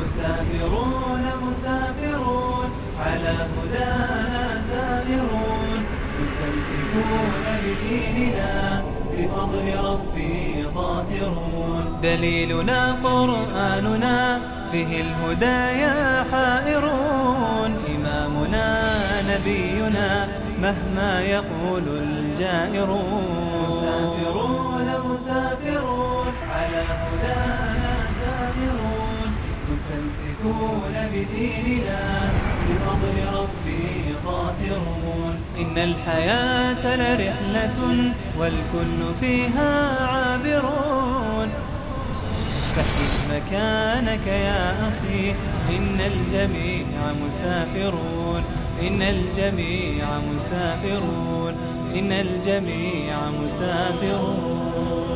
مسافرون مسافرون على هدانا سائرون مستمسكون بديننا بفضل ربي ظاهرون. دليلنا قرآننا فيه الهدايا حائرون. إمامنا نبينا مهما يقول الجائرون. مسافرون مسافرون على هدانا سائرون مستمسكون بديننا بفضل ربي ظاهرون. إن الحياة لرحلة والكل فيها عابرون. فاحدث مكانك يا أخي إن الجميع مسافرون. إن الجميع مسافرون. إن الجميع مسافرون.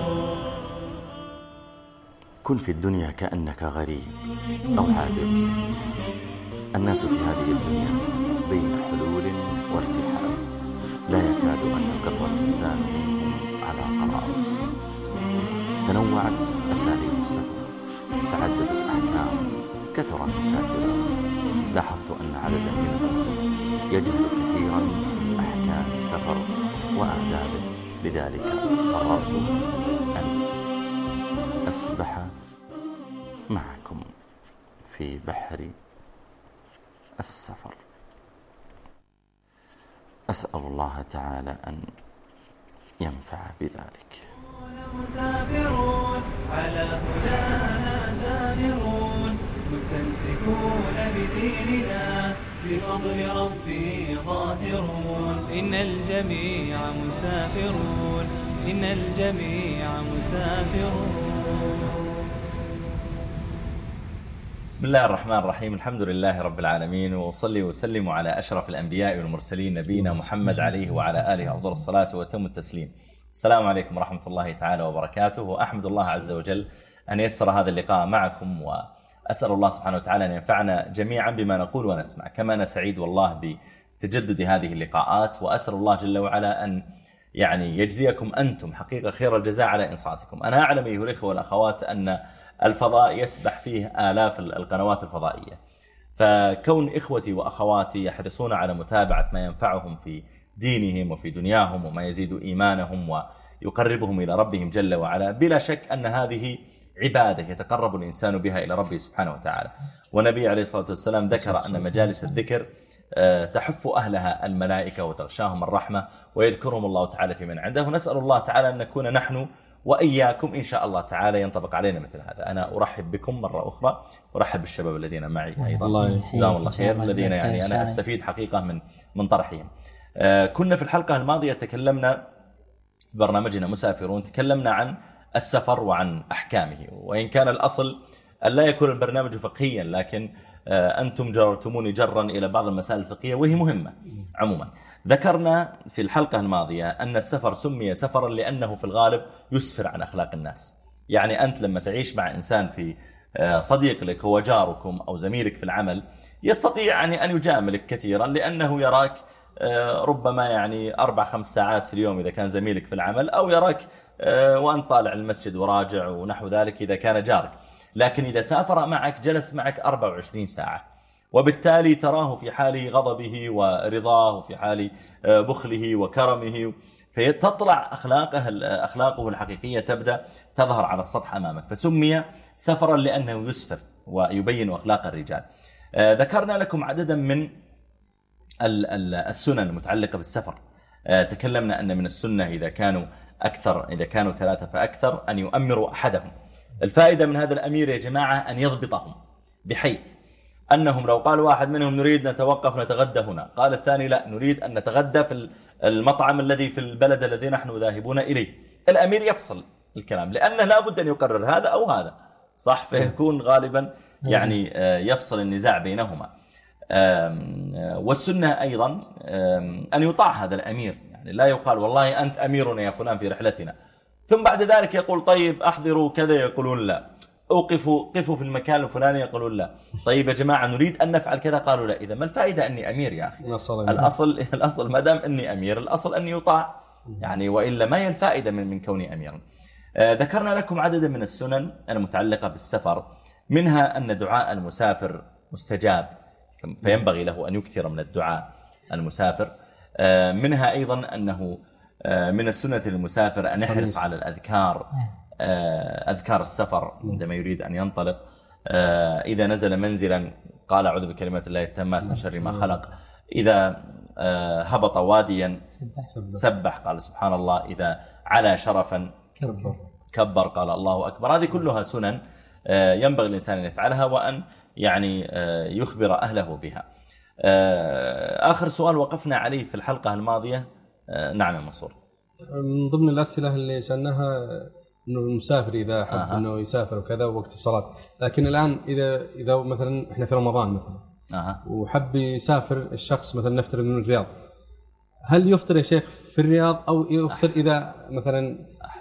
كن في الدنيا كأنك غريب أو عابر سبيل. الناس في هذه الدنيا بين حلول وارتحال، لا يكاد أن يقر الإنسان منهم على قرار. تنوعت أساليب السفر، تعددت الأحكام، كثر المسافرون. لاحظت أن عددا منهم يجهل كثيرا من أحكام السفر وآدابه، لذلك قررت أن أسبح معكم في بحر السفر. أسأل الله تعالى أن ينفع بذلك. مسافرون على هدانا سائرون مستمسكون بديننا بفضل ربي ظاهرون. إن الجميع مسافرون. إن الجميع مسافرون. بسم الله الرحمن الرحيم. الحمد لله رب العالمين، وصلي وسلم على أشرف الأنبياء والمرسلين نبينا محمد عليه وعلى آله أفضل الصلاة وتم التسليم. السلام عليكم ورحمة الله تعالى وبركاته. وأحمد الله عز وجل أن يسر هذا اللقاء معكم، وأسأل الله سبحانه وتعالى أن ينفعنا جميعا بما نقول ونسمع. كما أنا سعيد والله بتجدد هذه اللقاءات، وأسأل الله جل وعلا أن يجزيكم أنتم حقيقة خير الجزاء على إنصاتكم. أنا أعلم أيها الإخوة والأخوات أن الفضاء يسبح فيه آلاف القنوات الفضائية، فكون إخوتي وأخواتي يحرصون على متابعة ما ينفعهم في دينهم وفي دنياهم وما يزيد إيمانهم ويقربهم إلى ربهم جل وعلا، بلا شك أن هذه عبادة يتقرب الإنسان بها إلى ربه سبحانه وتعالى. والنبي عليه الصلاة والسلام ذكر أن مجالس الذكر تحف أهلها الملائكة وتغشاهم الرحمة ويذكرهم الله تعالى في من عنده. ونسأل الله تعالى أن نكون نحن وإياكم إن شاء الله تعالى ينطبق علينا مثل هذا. أنا أرحب بكم مرة أخرى، أرحب بالشباب الذين معي أيضا، جزاهم الله خير، الذين أنا أستفيد حقيقة من طرحهم. كنا في الحلقة الماضية تكلمنا برنامجنا مسافرون، تكلمنا عن السفر وعن أحكامه، وإن كان الأصل أن لا يكون البرنامج فقهيا، لكن أنتم جررتموني جرا إلى بعض المسائل الفقهية وهي مهمة. عموما ذكرنا في الحلقة الماضية أن السفر سمي سفرا لأنه في الغالب يسفر عن أخلاق الناس. يعني أنت لما تعيش مع إنسان في صديق لك هو جاركم أو زميلك في العمل، يستطيع أن يجاملك كثيرا لأنه يراك ربما 4-5 ساعات في اليوم إذا كان زميلك في العمل، أو يراك وأنت طالع المسجد وراجع ونحو ذلك إذا كان جارك. لكن إذا سافر معك جلس معك 24 ساعة، وبالتالي تراه في حال غضبه ورضاه وفي حال بخله وكرمه، فتطلع أخلاقه الحقيقية تبدأ تظهر على السطح أمامك، فسمي سفرا لأنه يسفر ويبين أخلاق الرجال. ذكرنا لكم عددا من السنن المتعلقة بالسفر. تكلمنا أن من السنة إذا كانوا 3 فأكثر أن يؤمروا أحدهم. الفائدة من هذا الأمير يا جماعة أن يضبطهم، بحيث أنهم لو قال واحد منهم نريد نتوقف نتغدى هنا، قال الثاني لا نريد أن نتغدى في المطعم الذي في البلد الذي نحن ذاهبون إليه، الأمير يفصل الكلام، لأنه لا بد أن يقرر هذا أو هذا، صح؟ فيكون غالبا يفصل النزاع بينهما. والسنة أيضا أن يطاع هذا الأمير، يعني لا يقال والله أنت أميرنا يا فلان في رحلتنا، ثم بعد ذلك يقول طيب أحضروا كذا، يقولون لا، قفوا في المكان الفلاني، يقولون لا، طيب يا جماعة نريد أن نفعل كذا، قالوا لا. إذا ما الفائدة أني أمير يا أخي؟ الأصل ما دام أني أمير الأصل أني يطاع، يعني وإلا ما هي الفائدة من كوني أميرا. ذكرنا لكم عددا من السنن المتعلقة بالسفر. منها أن دعاء المسافر مستجاب، فينبغي له أن يكثر من الدعاء المسافر. منها أيضا أنه من السنة للمسافر أن يحرص على الأذكار، أذكار السفر عندما يريد أن ينطلق. إذا نزل منزلا قال أعوذ بكلمات الله التامات من شر ما خلق. إذا هبط واديا سبح قال سبحان الله. إذا على شرفا كبر قال الله أكبر. هذه كلها سنن ينبغي الإنسان أن يفعلها وأن يعني يخبر أهله بها. آخر سؤال وقفنا عليه في الحلقة الماضية. نعم يا منصور. من ضمن الأسئلة اللي سألناها إنه المسافر إذا حب إنه يسافر وكذا وقت الصلاة، لكن الآن إذا مثلا إحنا في رمضان مثلا وحب يسافر الشخص مثلا نفترض من الرياض، هل يفطر يا شيخ في الرياض أو يفطر إذا مثلا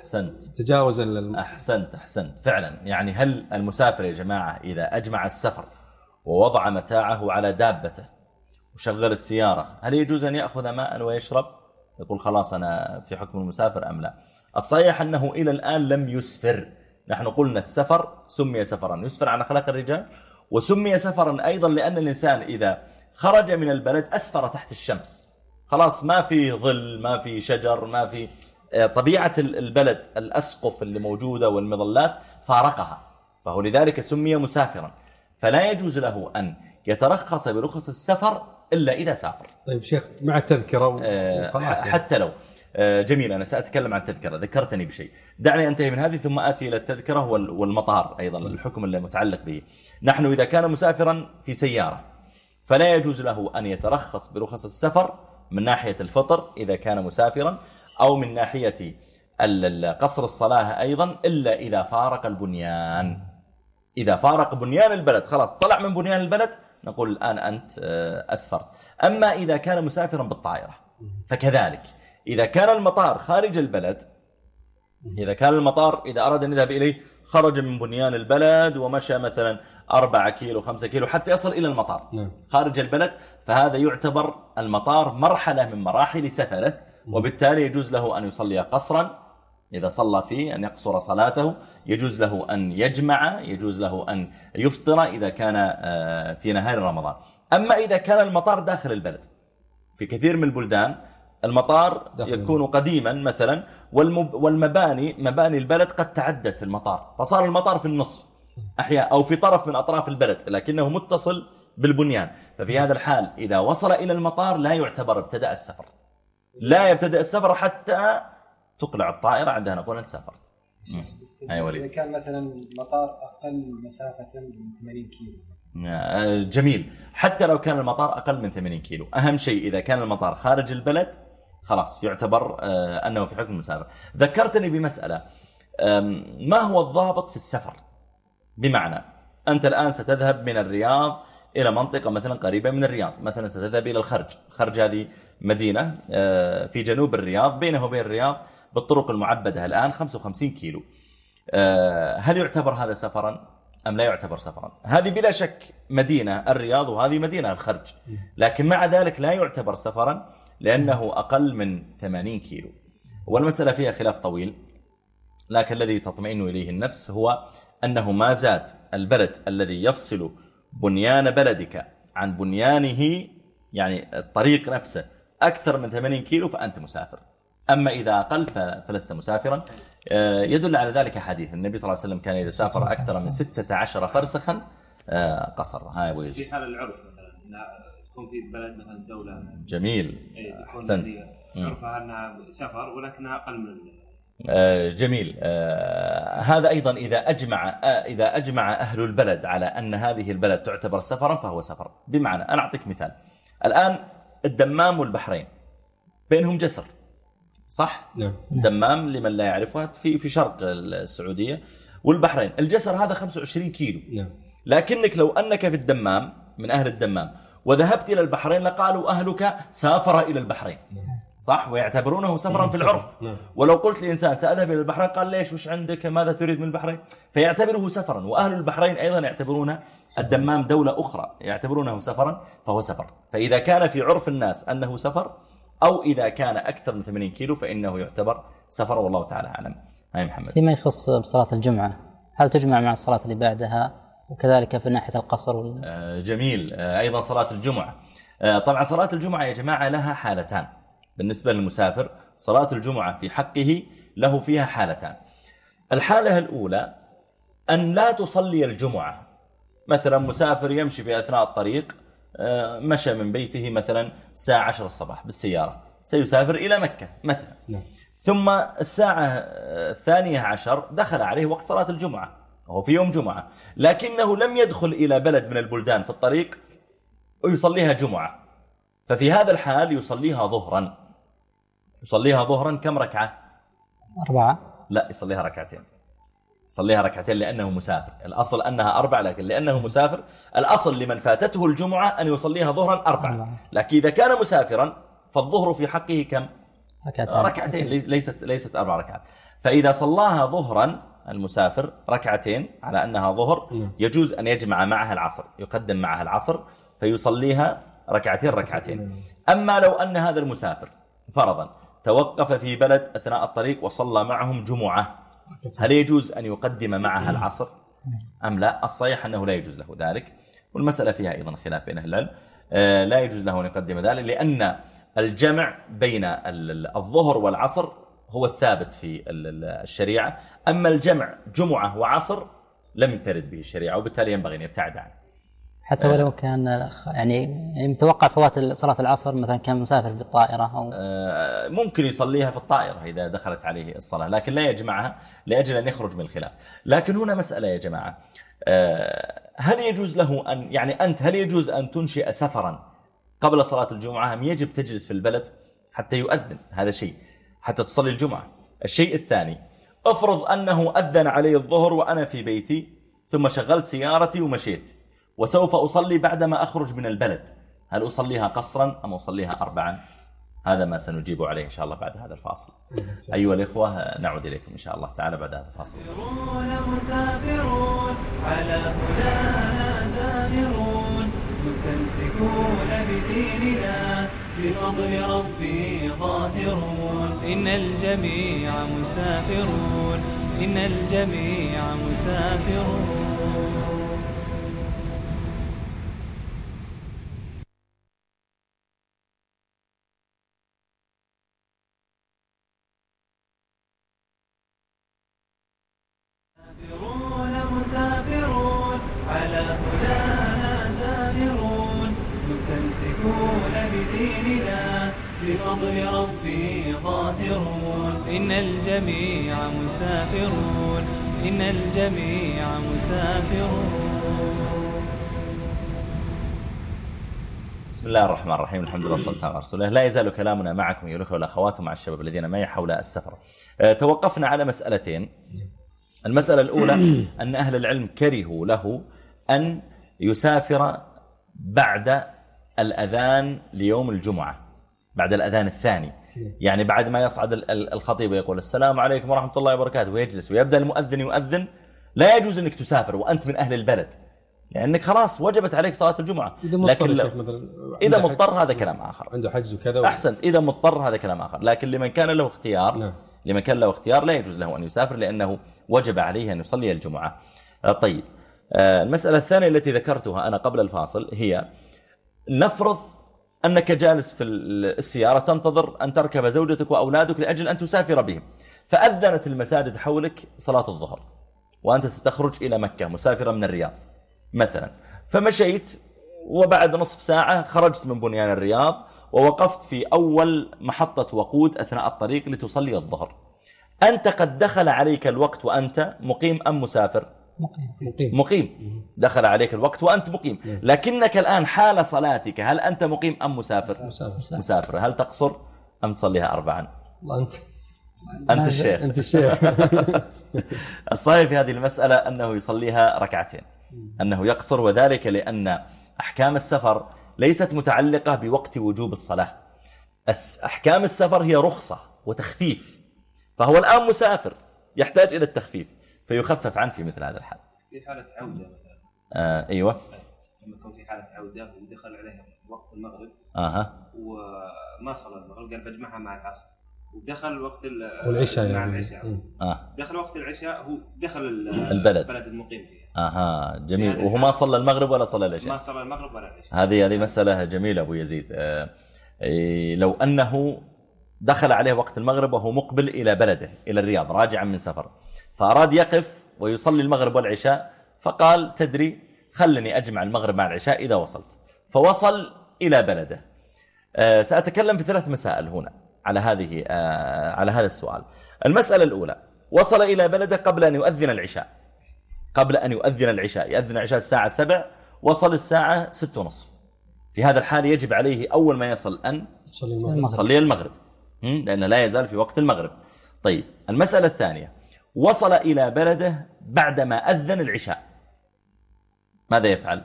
تجاوز أحسنت فعلا. يعني هل المسافر يا جماعة إذا أجمع السفر ووضع متاعه على دابته وشغل السيارة، هل يجوز أن يأخذ ماء ويشرب؟ يقول خلاص أنا في حكم المسافر أم لا؟ الصحيح أنه إلى الآن لم يسفر. نحن قلنا السفر سمي سفرا يسفر عن أخلاق الرجال، وسمي سفرا أيضا لأن الإنسان إذا خرج من البلد أسفر تحت الشمس، خلاص ما في ظل، ما في شجر، ما في طبيعة البلد، الأسقف اللي موجودة والمظلات فارقها، فهو لذلك سمي مسافرا. فلا يجوز له أن يترخص برخص السفر إلا إذا سافر. طيب شيخ مع التذكرة حتى لو جميل. أنا سأتكلم عن التذكرة، ذكرتني بشيء، دعني أنتهي من هذه ثم آتي إلى التذكرة والمطار أيضا الحكم المتعلق به. نحن إذا كان مسافرا في سيارة فلا يجوز له أن يترخص برخص السفر من ناحية الفطر إذا كان مسافرا، أو من ناحية قصر الصلاة أيضا، إلا إذا فارق البنيان. إذا فارق بنيان البلد خلاص طلع من بنيان البلد نقول الآن أنت أسفرت. أما إذا كان مسافرا بالطائرة فكذلك إذا كان المطار خارج البلد، إذا كان المطار إذا أراد أن يذهب إليه خرج من بنيان البلد ومشى مثلا 4 كيلو 5 كيلو حتى يصل إلى المطار خارج البلد، فهذا يعتبر المطار مرحلة من مراحل سفره، وبالتالي يجوز له أن يصلي قصرا إذا صلى فيه، أن يقصر صلاته، يجوز له أن يجمع، يجوز له أن يفطر إذا كان في نهار رمضان. أما إذا كان المطار داخل البلد، في كثير من البلدان المطار يكون قديما مثلا مباني البلد قد تعدت المطار، فصار المطار في النصف أحياء أو في طرف من أطراف البلد لكنه متصل بالبنيان. ففي هذا الحال إذا وصل إلى المطار لا يعتبر ابتدأ السفر، لا يبتدأ السفر حتى تقلع الطائرة، عندها نقول أنت سافرت. إذا كان مثلا المطار أقل مسافة من 80 كيلو. جميل، حتى لو كان المطار أقل من 80 كيلو، أهم شيء إذا كان المطار خارج البلد خلاص يعتبر أنه في حكم المسافر. ذكرتني بمسألة، ما هو الضابط في السفر؟ بمعنى أنت الآن ستذهب من الرياض إلى منطقة مثلا قريبة من الرياض، مثلا ستذهب إلى الخرج هذه مدينة في جنوب الرياض، بينه وبين الرياض بالطرق المعبدة الآن 55 كيلو. هل يعتبر هذا سفرا أم لا يعتبر سفرا؟ هذه بلا شك مدينة الرياض وهذه مدينة الخرج، لكن مع ذلك لا يعتبر سفرا لأنه أقل من 80 كيلو. والمسألة فيها خلاف طويل، لكن الذي تطمئن إليه النفس هو أنه ما زاد البلد الذي يفصل بنيان بلدك عن بنيانه، يعني الطريق نفسه أكثر من 80 كيلو فأنت مسافر. أما إذا أقل فلست مسافرا. يدل على ذلك حديث النبي صلى الله عليه وسلم كان إذا سافر أكثر من 16 فرسخا قصر. هاي أبو يزيد. على العرف مثلا تكون في بلد مثلا دولة جميل، أحسنت، عرفها أنها سفر ولكنها أقل من جميل. هذا أيضا إذا أجمع أهل البلد على أن هذه البلد تعتبر سفرا فهو سفر. بمعنى أنا أعطيك مثال، الآن الدمام والبحرين بينهم جسر، صح؟ نعم. الدمام لمن لا يعرفها في شرق السعودية، والبحرين الجسر هذا 25 كيلو. نعم. لكنك لو أنك في الدمام من أهل الدمام وذهبت إلى البحرين لقالوا أهلك سافر إلى البحرين، صح؟ ويعتبرونه سفرا في العرف. ولو قلت لإنسان سأذهب إلى البحرين قال ليش، وش عندك، ماذا تريد من البحرين، فيعتبره سفرا. وأهل البحرين أيضا يعتبرون الدمام دولة أخرى يعتبرونه سفرا فهو سفر. فإذا كان في عرف الناس أنه سفر، أو إذا كان أكثر من 80 كيلو فإنه يعتبر سفر، والله تعالى أعلم. هاي محمد. فيما يخص بصلاة الجمعة، هل تجمع مع الصلاة اللي بعدها وكذلك في ناحية القصر جميل. أيضا صلاة الجمعة. طبعا صلاة الجمعة يا جماعة لها حالتان بالنسبة للمسافر. صلاة الجمعة في حقه له فيها حالتان. الحالة الأولى أن لا تصلي الجمعة. مثلا مسافر يمشي في أثناء الطريق، مشى من بيته مثلا الساعة 10 الصباح بالسيارة، سيسافر إلى مكة مثلا، ثم الساعة 12 دخل عليه وقت صلاة الجمعة، وهو في يوم جمعة، لكنه لم يدخل إلى بلد من البلدان في الطريق ويصليها جمعة. ففي هذا الحال يصليها ظهرا. يصليها ظهرا كم ركعة؟ 4. لا، يصليها ركعتين. يصليها ركعتين لأنه مسافر. الأصل أنها 4، لكن لأنه مسافر الأصل لمن فاتته الجمعة أن يصليها ظهرا 4. لكن إذا كان مسافرا فالظهر في حقه كم؟ ركعتين، ليست 4 ركعات. فإذا صلاها ظهرا المسافر ركعتين على أنها ظهر، يجوز أن يجمع معها العصر، يقدم معها العصر فيصليها ركعتين. أما لو أن هذا المسافر فرضا توقف في بلد أثناء الطريق وصلى معهم جمعة، هل يجوز أن يقدم معها العصر أم لا؟ الصحيح أنه لا يجوز له ذلك، والمسألة فيها أيضا خلاف بين أهل العلم. لا يجوز له أن يقدم ذلك، لأن الجمع بين الظهر والعصر هو الثابت في الشريعة، أما الجمع جمعة وعصر لم ترد به الشريعة، وبالتالي ينبغي أن يبتعد عنه. حتى ولو كان يعني متوقع فوات صلاة العصر، مثلا كان مسافر بالطائرة أو ممكن يصليها في الطائرة إذا دخلت عليه الصلاة، لكن لا يجمعها لأجل أن يخرج من الخلاف. لكن هنا مسألة يا جماعة، هل يجوز له أن يعني أنت هل يجوز أن تنشئ سفرا قبل صلاة الجمعة، أم يجب تجلس في البلد حتى يؤذن؟ هذا شيء، حتى تصلي الجمعة. الشيء الثاني، أفرض أنه أذن علي الظهر وأنا في بيتي، ثم شغلت سيارتي ومشيت وسوف أصلي بعدما أخرج من البلد، هل أصليها قصرا أم أصليها 4؟ هذا ما سنجيب عليه إن شاء الله بعد هذا الفاصل. أيها الإخوة، نعود إليكم إن شاء الله تعالى بعد هذا الفاصل. مسافرون على هدانا زاهرون، مستمسكون بديننا بفضل ربي ظاهرون. إن الجميع مسافرون، إن الجميع مسافرون. مسافرون على هدانا زاهرون، مستمسكون بديننا بفضل ربي ظاهرون. إن الجميع مسافرون، إن الجميع مسافرون. بسم الله الرحمن الرحيم، الحمد لله والصلاة والسلام على رسول الله. لا يزال كلامنا معكم أيها الأخوة والأخوات ومع الشباب الذين معي حول السفر. توقفنا على مسألتين. المسألة الأولى أن أهل العلم كرهوا له أن يسافر بعد الأذان ليوم الجمعة، بعد الأذان الثاني، يعني بعد ما يصعد الخطيب ويقول السلام عليكم ورحمة الله وبركاته ويجلس ويبدأ المؤذن يؤذن، لا يجوز أنك تسافر وأنت من أهل البلد، لأنك خلاص وجبت عليك صلاة الجمعة. لكن إذا مضطر هذا كلام آخر، عنده حجز وكذا أحسنت، إذا مضطر هذا كلام آخر. لكن لمن كان له اختيار لمن كان له اختيار لا يجوز له أن يسافر، لأنه وجب عليه أن يصلي الجمعة. طيب، المسألة الثانية التي ذكرتها أنا قبل الفاصل هي، نفرض أنك جالس في السيارة تنتظر أن تركب زوجتك وأولادك لأجل أن تسافر بهم، فأذنت المساجد حولك صلاة الظهر وأنت ستخرج إلى مكة مسافرا من الرياض مثلا، فمشيت وبعد نصف ساعة خرجت من بنيان الرياض ووقفت في أول محطة وقود أثناء الطريق لتصلي الظهر. أنت قد دخل عليك الوقت وأنت مقيم أم مسافر؟ مقيم. دخل عليك الوقت وأنت مقيم، لكنك الآن حال صلاتك هل أنت مقيم أم مسافر؟ مسافر. هل تقصر أم تصليها 4؟ أنت الشيخ. أنت الشيخ. الصحيح في هذه المسألة أنه يصليها ركعتين، أنه يقصر، وذلك لأن أحكام السفر ليست متعلقة بوقت وجوب الصلاة. أحكام السفر هي رخصة وتخفيف، فهو الآن مسافر يحتاج إلى التخفيف فيخفف عنه في مثل هذا الحال. في حالة عودة مثلا. أيوة، لما يكون في حالة عودة ودخل عليها وقت المغرب وما صلى المغرب، قال بجمعها مع العصر، ودخل وقت العشاء مع يعني. العشاء. دخل وقت العشاء، هو دخل البلد المقيم فيه، جميل. وهو ما صلى المغرب ولا صلى العشاء؟ ما صلى المغرب ولا العشاء. هذه مسألة جميلة أبو يزيد. لو أنه دخل عليه وقت المغرب وهو مقبل إلى بلده إلى الرياض راجعا من سفر، فأراد يقف ويصلي المغرب والعشاء، فقال تدري خلني أجمع المغرب مع العشاء إذا وصلت، فوصل إلى بلده. سأتكلم في 3 مسائل هنا على هذا السؤال. المسألة الأولى، وصل إلى بلده قبل أن يؤذن العشاء، يأذن العشاء الساعة 7، وصل الساعة 6:30. في هذا الحال يجب عليه أول ما يصل أن يصلي المغرب، لأنه لا يزال في وقت المغرب. طيب، المسألة الثانية، وصل إلى بلده بعدما أذن العشاء، ماذا يفعل؟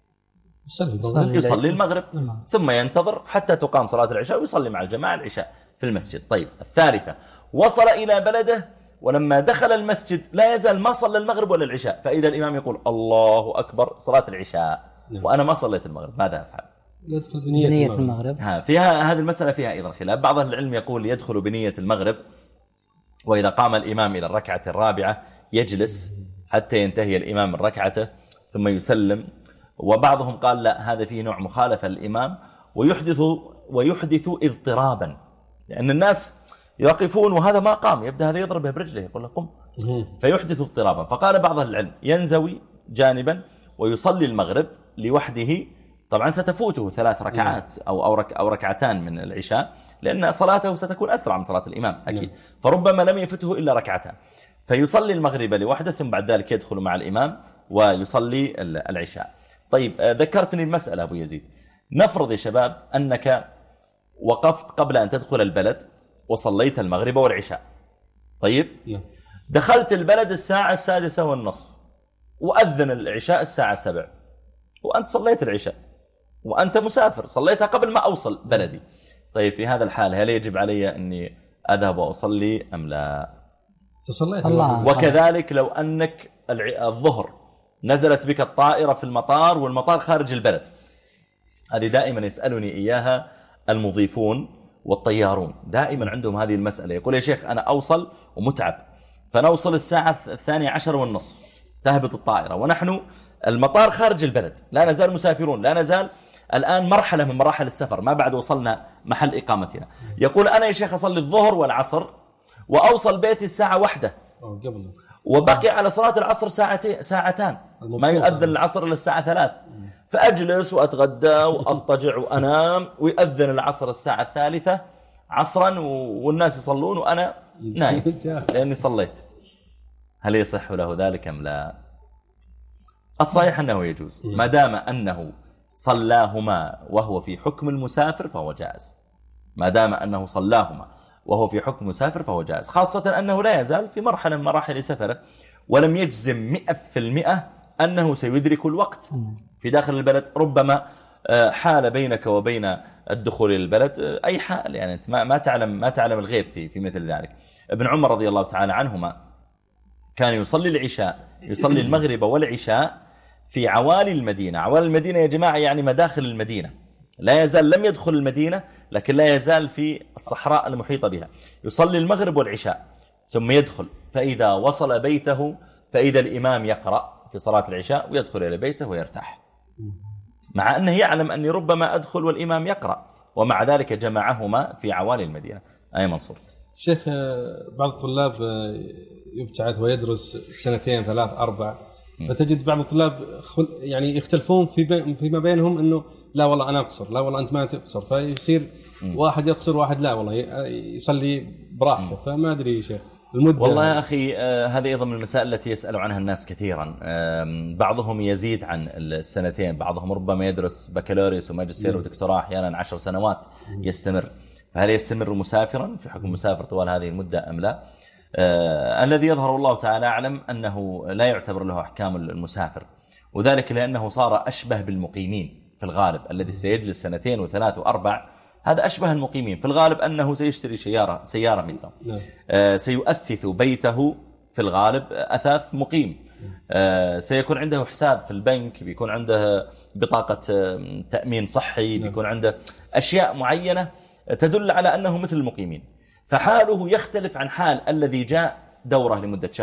يصلي المغرب ثم ينتظر حتى تقام صلاة العشاء ويصلي مع الجماعة العشاء في المسجد. طيب، الثالثة، وصل إلى بلده ولما دخل المسجد لا يزال ما صلى المغرب ولا العشاء، فإذا الإمام يقول الله أكبر صلاة العشاء وأنا ما صليت المغرب، ماذا أفعل؟ يدخل بنية المغرب. فيها هذه المسألة فيها أيضا خلاف. بعض العلم يقول يدخل بنية المغرب، وإذا قام الإمام إلى الركعة الرابعة يجلس حتى ينتهي الإمام من ركعته ثم يسلم. وبعضهم قال لا، هذا فيه نوع مخالفة للإمام ويحدث اضطرابا، لأن الناس يقفون وهذا ما قام، يبدأ هذا يضربه برجله يقول له قم، فيحدث اضطرابا. فقال بعض العلم ينزوي جانبا ويصلي المغرب لوحده، طبعا ستفوته 3 ركعات أو ركعتان من العشاء، لأن صلاته ستكون أسرع من صلاة الإمام أكيد، فربما لم يفته إلا ركعتان، فيصلي المغرب لوحده ثم بعد ذلك يدخل مع الإمام ويصلي العشاء. طيب، ذكرتني المسألة أبو يزيد. نفرض يا شباب أنك وقفت قبل أن تدخل البلد وصليت المغرب والعشاء. طيب، دخلت البلد الساعة 6:30 وأذن العشاء الساعة 7، وأنت صليت العشاء وأنت مسافر، صليتها قبل ما أوصل بلدي. طيب، في هذا الحال هل يجب علي أني أذهب وأصلي أم لا؟ تصليت. وكذلك لو أنك الظهر نزلت بك الطائرة في المطار والمطار خارج البلد، هذه دائما يسألني إياها المضيفون والطيارون، دائما عندهم هذه المسألة. يقول يا شيخ أنا أوصل ومتعب، فنوصل الساعة 12:30 تهبط الطائرة ونحن المطار خارج البلد، لا نزال مسافرون، لا نزال الآن مرحلة من مراحل السفر، ما بعد وصلنا محل إقامتنا. يقول أنا يا شيخ أصلي الظهر والعصر وأوصل بيتي الساعة 1 وبقي على صلاة العصر ساعتان، ما يؤذن العصر إلا الساعة 3، فأجلس وأتغدى وأضطجع وأنام، ويؤذن العصر الساعة 3 عصرا والناس يصلون وأنا نايم لأني صليت. هل يصح له ذلك أم لا؟ الصحيح أنه يجوز ما دام أنه صلاهما وهو في حكم المسافر فهو جائز، ما دام أنه صلاهما وهو في حكم مسافر فهو جائز، خاصة أنه لا يزال في مرحلة من مراحل سفره ولم يجزم 100% أنه سيدرك الوقت في داخل البلد. ربما حال بينك وبين الدخول للبلد أي حال، يعني أنت ما تعلم الغيب في مثل ذلك. ابن عمر رضي الله تعالى عنهما كان يصلي العشاء، يصلي المغرب والعشاء في عوالي المدينة. عوالي المدينة يا جماعة يعني مداخل المدينة، لا يزال لم يدخل المدينة لكن لا يزال في الصحراء المحيطة بها، يصلي المغرب والعشاء ثم يدخل، فإذا وصل بيته فإذا الإمام يقرأ في صلاة العشاء ويدخل إلى بيته ويرتاح، مع أنه يعلم أني ربما أدخل والإمام يقرأ، ومع ذلك جمعهما في عوالي المدينة. أي منصور شيخ، بعض الطلاب يبتعث ويدرس 2 3 4، فتجد بعض الطلاب يعني يختلفون فيما بينهم أنه لا والله أنا أقصر، لا والله أنت ما تقصر، فيصير واحد يقصر واحد لا والله يصلي براحته. فما أدري يا شيخ المدة. والله يا أخي هذه أيضا من المسائل التي يسأل عنها الناس كثيرا. بعضهم يزيد عن 2، بعضهم ربما يدرس بكالوريوس وماجستير ودكتوراه أحيانا 10 سنوات يستمر، فهل يستمر مسافرا في حكم مسافر طوال هذه المدة أم لا؟ الذي يظهر الله تعالى أعلم أنه لا يعتبر له أحكام المسافر، وذلك لأنه صار أشبه بالمقيمين في الغالب. الذي سيجلس 2 و3 و4 هذا أشبه المقيمين في الغالب، أنه سيشتري سيارة مثله، سيؤثث بيته في الغالب أثاث مقيم، سيكون عنده حساب في البنك، بيكون عنده بطاقة تأمين صحي، بيكون عنده أشياء معينة تدل على أنه مثل المقيمين، فحاله يختلف عن حال الذي جاء دورة لمدة شهر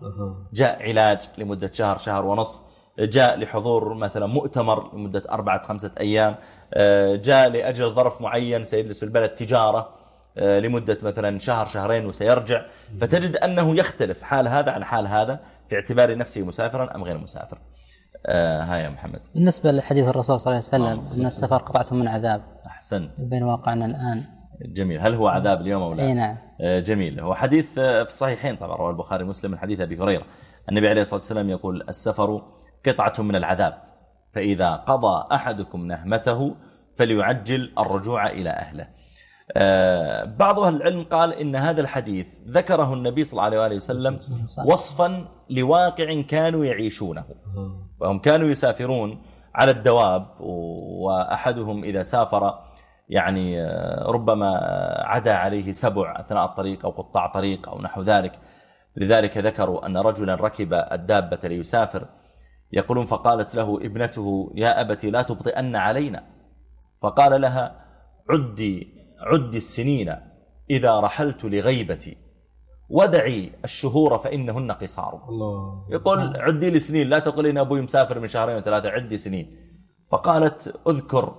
جاء علاج لمدة شهر، شهر ونصف، جاء لحضور مثلا مؤتمر لمدة 4-5 أيام، جاء لأجل ظرف معين سيجلس في البلد تجارة لمدة مثلا شهر شهرين وسيرجع، فتجد أنه يختلف حال هذا عن حال هذا في اعتبار نفسه مسافرا أم غير مسافر. ها يا محمد. بالنسبة لحديث الرسول صلى الله عليه وسلم أن السفر قطعة من عذاب. أحسنت. بين واقعنا الآن. جميل. هل هو عذاب اليوم أو لا؟ أي نعم. جميل. هو حديث في الصحيحين طبعا، رواه البخاري ومسلم من حديث أبي هريرة، النبي عليه الصلاة والسلام يقول: السفر قطعة من العذاب، فإذا قضى أحدكم نهمته فليعجل الرجوع إلى أهله. بعض أهل العلم قال إن هذا الحديث ذكره النبي صلى الله عليه وسلم وصفا لواقع كانوا يعيشونه، فهم كانوا يسافرون على الدواب، وأحدهم إذا سافر يعني ربما عدا عليه سبع أثناء الطريق أو قطاع طريق أو نحو ذلك. لذلك ذكروا أن رجلا ركب الدابة ليسافر، يقولون فقالت له ابنته: يا أبتي لا تبطئن علينا، فقال لها: عدي السنين إذا رحلت لغيبتي، ودعي الشهور فإنهن قصار. الله. يقول عدي لي سنين، لا تقولين أبوي مسافر من 2-3، عدي سنين. فقالت: أذكر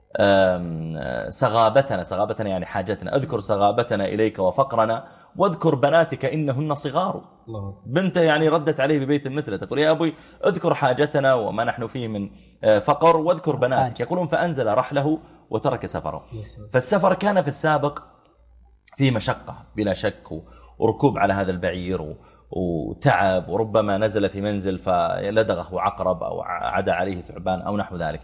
صغابتنا يعني حاجتنا، أذكر صغابتنا إليك وفقرنا، واذكر بناتك إنهن صغار. بنته يعني ردت عليه ببيت مثله، تقول: يا أبوي اذكر حاجتنا وما نحن فيه من فقر، واذكر بناتك. يقولون فأنزل رحله وترك سفره. فالسفر كان في السابق في مشقة بلا شك، وركوب على هذا البعير وتعب، وربما نزل في منزل فلدغه عقرب أو عدا عليه ثعبان أو نحو ذلك،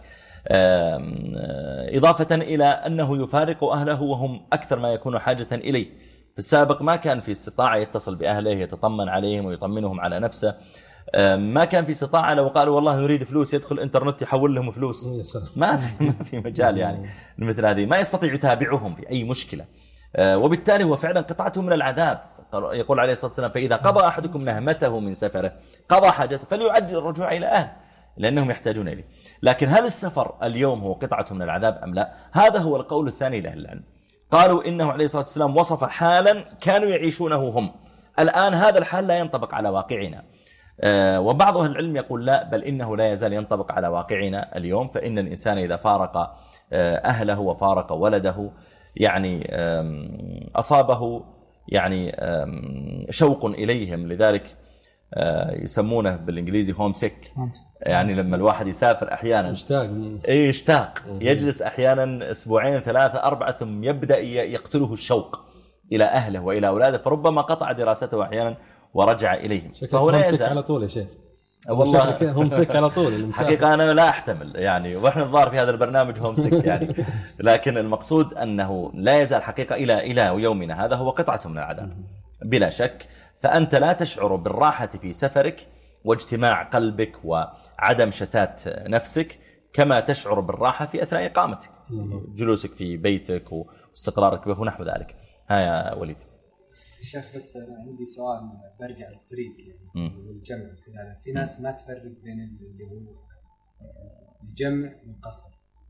إضافة إلى أنه يفارق أهله وهم أكثر ما يكون حاجة إليه. في السابق ما كان في استطاعة يتصل بأهله يتطمن عليهم ويطمنهم على نفسه، ما كان في استطاعة لو قالوا والله نريد فلوس يدخل الانترنت يحول لهم فلوس، ما في مجال يعني مثل هذه، ما يستطيع يتابعهم في أي مشكلة، وبالتالي هو فعلا قطعته من العذاب. يقول عليه الصلاة والسلام: فإذا قضى أحدكم نهمته من سفره، قضى حاجته، فليعجل الرجوع إلى أهله لأنهم يحتاجون إليه. لكن هل السفر اليوم هو قطعة من العذاب أم لا؟ هذا هو القول الثاني لأهل العلم. قالوا إنه عليه الصلاة والسلام وصف حالا كانوا يعيشونه هم، الآن هذا الحال لا ينطبق على واقعنا. وبعض أهل العلم يقول لا، بل إنه لا يزال ينطبق على واقعنا اليوم، فإن الإنسان إذا فارق أهله وفارق ولده يعني أصابه يعني شوق إليهم، لذلك يسمونه بالإنجليزي هوم سيك، يعني لما الواحد يسافر أحيانا يشتاق، يجلس أحيانا 2-3-4 ثم يبدأ يقتله الشوق إلى أهله وإلى أولاده، فربما قطع دراسته أحيانا ورجع إليهم. فهو لا يزال على طول يا شيخ، والله هم سك على طول. حقيقة أنا لا أحتمل يعني، وإحنا نظهر في هذا البرنامج هم سك يعني، لكن المقصود أنه لا يزال حقيقة إلى يومنا هذا هو قطعة من العذاب بلا شك. فأنت لا تشعر بالراحة في سفرك واجتماع قلبك وعدم شتات نفسك كما تشعر بالراحة في أثناء إقامتك، جلوسك في بيتك واستقرارك به ونحو ذلك. ها يا وليد. الشيخ بس أنا عندي سؤال برجع للطريق يعني والجمع كذا، في ناس ما تفرق بين اللي هو الجمع والقصر.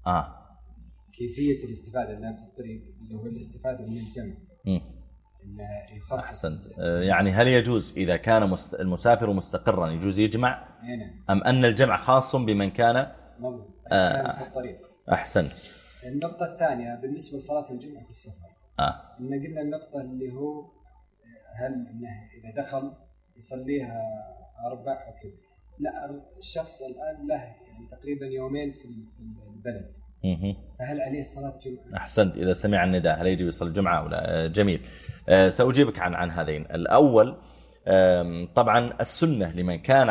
كيفية الاستفادة الآن في الطريق اللي هو الاستفادة من الجمع. أحسنت. يعني هل يجوز إذا كان المسافر مستقرا يجوز يجمع، أم أن الجمع خاص بمن كان في الطريق؟ أحسنت. النقطة الثانية بالنسبة لصلاة الجمعة في السفر، إن قلنا النقطة اللي هو هل إنه إذا دخل يصليها 4 أو كذا، لا الشخص الآن له يعني تقريبا 2 يوم في البلد، فهل عليه صلاة جمعة؟ أحسنت. إذا سمع النداء هل يجب يصلي الجمعة أو لا؟ جميل. سأجيبك عن هذين. الأول طبعا السنة لمن كان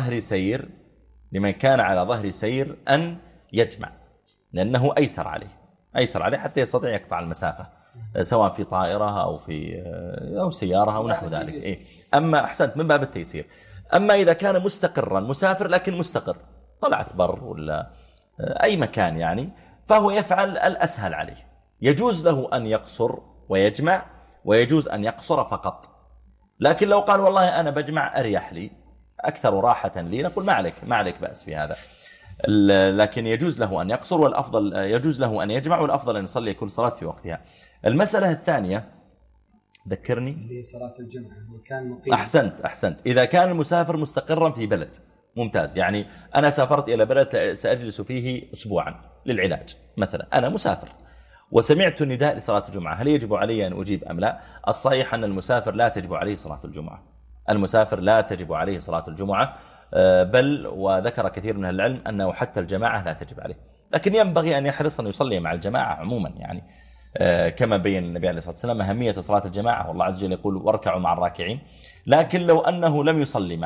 على ظهر سير أن يجمع، لأنه أيسر عليه حتى يستطيع يقطع المسافة، سواء في طائرة أو سيارة أو نحو ذلك. أما أحسنت من باب التيسير. أما إذا كان مستقرا مسافر لكن مستقر، طلعت بر ولا أي مكان يعني، فهو يفعل الأسهل عليه. يجوز له أن يقصر ويجمع، ويجوز أن يقصر فقط. لكن لو قال والله أنا بجمع أريح لي أكثر راحة لي، نقول ما عليك بأس في هذا. لكن يجوز له أن يقصر، والأفضل يجوز له أن يجمع، والأفضل أن يصلي كل صلاة في وقتها. المسألة الثانية ذكرني. لصلاة الجمعة وكان مقيم. أحسنت. إذا كان المسافر مستقرا في بلد ممتاز، يعني أنا سافرت إلى بلد سأجلس فيه أسبوعا للعلاج مثلا، أنا مسافر وسمعت النداء لصلاة الجمعة، هل يجب علي أن أجيب أم لا؟ الصحيح أن المسافر لا تجب عليه صلاة الجمعة، المسافر لا تجب عليه صلاة الجمعة، بل وذكر كثير من العلم أنه حتى الجماعة لا تجب عليه، لكن ينبغي أن يحرص أن يصلي مع الجماعة عموما، يعني كما بين النبي عليه الصلاة والسلام أهمية صلاة الجماعة، والله عز وجل يقول واركعوا مع الراكعين. لكن لو أنه لم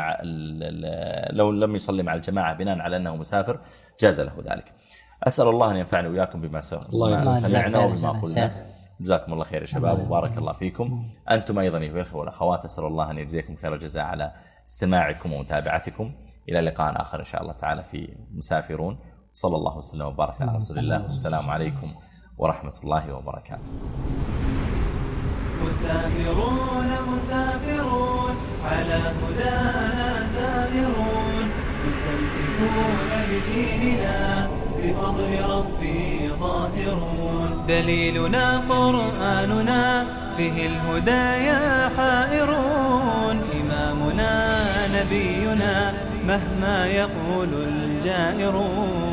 يصلي مع الجماعة بناء على أنه مسافر جاز له ذلك. أسأل الله أن ينفعني وإياكم بما سمعنا وبما قلنا. جزاكم الله خير يا شباب وبارك الله فيكم. أنتم أيضا يا الأخوة والأخوات، أسأل الله أن يجزيكم خير الجزاء على استماعكم ومتابعتكم. إلى لقاء آخر إن شاء الله تعالى في مسافرون. صلى الله وسلم وبارك على رسول الله، والسلام عليكم ورحمة الله وبركاته. مسافرون على هدانا سائرون، مستمسكون بديننا بفضل ربي ظاهرون. دليلنا قرآننا فيه الهدايا حائرون، إمامنا نبينا مهما يقول الجائرون.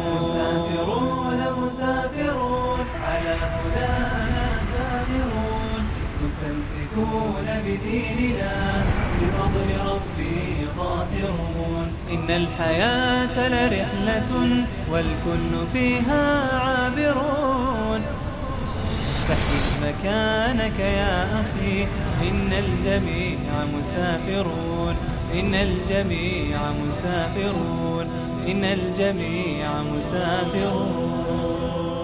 مسافرون على هدانا سائرون، مستمسكون بديننا بفضل ربي ظاهرون. إن الحياة لرحلة والكل فيها عابرون، فاحرص مكانك يا أخي، إن الجميع مسافرون، إن الجميع مسافرون، إن الجميع مسافرون.